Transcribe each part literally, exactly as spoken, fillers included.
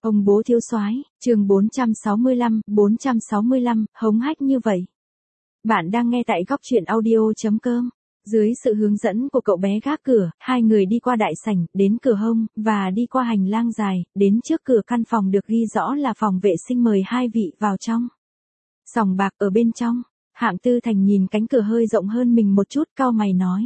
Ông bố thiếu soái, chương bốn trăm sáu mươi lăm, bốn trăm sáu mươi lăm, hống hách như vậy. Bạn đang nghe tại góc truyện audio chấm com. Dưới sự hướng dẫn của cậu bé gác cửa, hai người đi qua đại sảnh, đến cửa hông, và đi qua hành lang dài, đến trước cửa căn phòng được ghi rõ là phòng vệ sinh mời hai vị vào trong. Sòng bạc ở bên trong, Hạng Tư Thành nhìn cánh cửa hơi rộng hơn mình một chút, cau mày nói.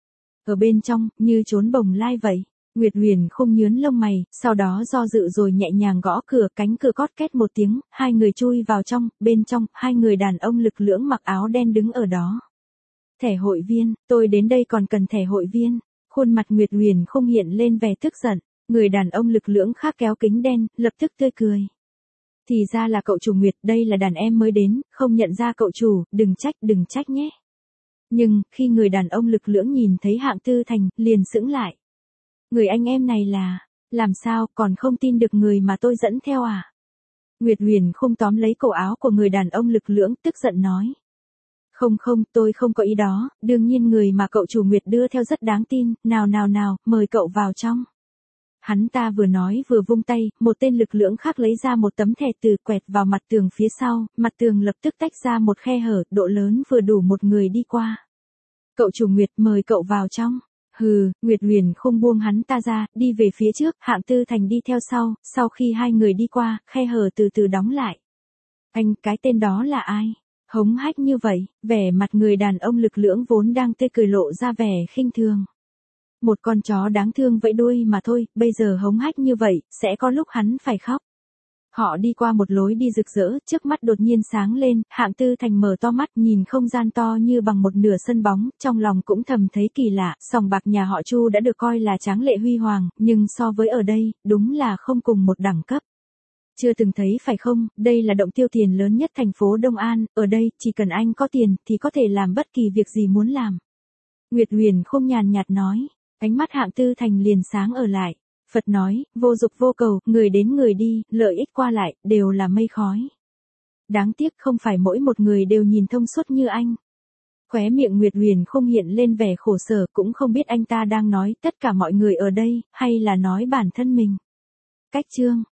Ở bên trong, như trốn bồng lai vậy. Nguyệt Huyền không nhướn lông mày, sau đó do dự rồi nhẹ nhàng gõ cửa, cánh cửa cót két một tiếng, hai người chui vào trong, bên trong, hai người đàn ông lực lưỡng mặc áo đen đứng ở đó. Thẻ hội viên, tôi đến đây còn cần thẻ hội viên. Khuôn mặt Nguyệt Huyền không hiện lên vẻ tức giận, người đàn ông lực lưỡng khác kéo kính đen, lập tức tươi cười. Thì ra là cậu chủ Nguyệt, đây là đàn em mới đến, không nhận ra cậu chủ, đừng trách, đừng trách nhé. Nhưng, khi người đàn ông lực lưỡng nhìn thấy Hạng Tư Thành, liền sững lại. Người anh em này là, làm sao, còn không tin được người mà tôi dẫn theo à? Nguyệt Huyền không tóm lấy cổ áo của người đàn ông lực lưỡng, tức giận nói. Không không, tôi không có ý đó, đương nhiên người mà cậu chủ Nguyệt đưa theo rất đáng tin, nào nào nào, mời cậu vào trong. Hắn ta vừa nói vừa vung tay, một tên lực lưỡng khác lấy ra một tấm thẻ từ quẹt vào mặt tường phía sau, mặt tường lập tức tách ra một khe hở, độ lớn vừa đủ một người đi qua. Cậu chủ Nguyệt mời cậu vào trong. Hừ, Nguyệt Huyền không buông hắn ta ra, đi về phía trước, Hạng Tư Thành đi theo sau, sau khi hai người đi qua, khe hở từ từ đóng lại. Anh, cái tên đó là ai? Hống hách như vậy, vẻ mặt người đàn ông lực lưỡng vốn đang tươi cười lộ ra vẻ khinh thường. Một con chó đáng thương vẫy đuôi mà thôi, bây giờ hống hách như vậy, sẽ có lúc hắn phải khóc. Họ đi qua một lối đi rực rỡ, trước mắt đột nhiên sáng lên, Hạng Tư Thành mở to mắt nhìn không gian to như bằng một nửa sân bóng, trong lòng cũng thầm thấy kỳ lạ, sòng bạc nhà họ Chu đã được coi là tráng lệ huy hoàng, nhưng so với ở đây, đúng là không cùng một đẳng cấp. Chưa từng thấy phải không, đây là động tiêu tiền lớn nhất thành phố Đông An, ở đây, chỉ cần anh có tiền, thì có thể làm bất kỳ việc gì muốn làm. Nguyệt Huyền không nhàn nhạt nói, ánh mắt Hạng Tư Thành liền sáng ở lại. Phật nói, vô dục vô cầu, người đến người đi, lợi ích qua lại, đều là mây khói. Đáng tiếc không phải mỗi một người đều nhìn thông suốt như anh. Khóe miệng Nguyệt Huyền không hiện lên vẻ khổ sở, cũng không biết anh ta đang nói tất cả mọi người ở đây, hay là nói bản thân mình. Cách chương,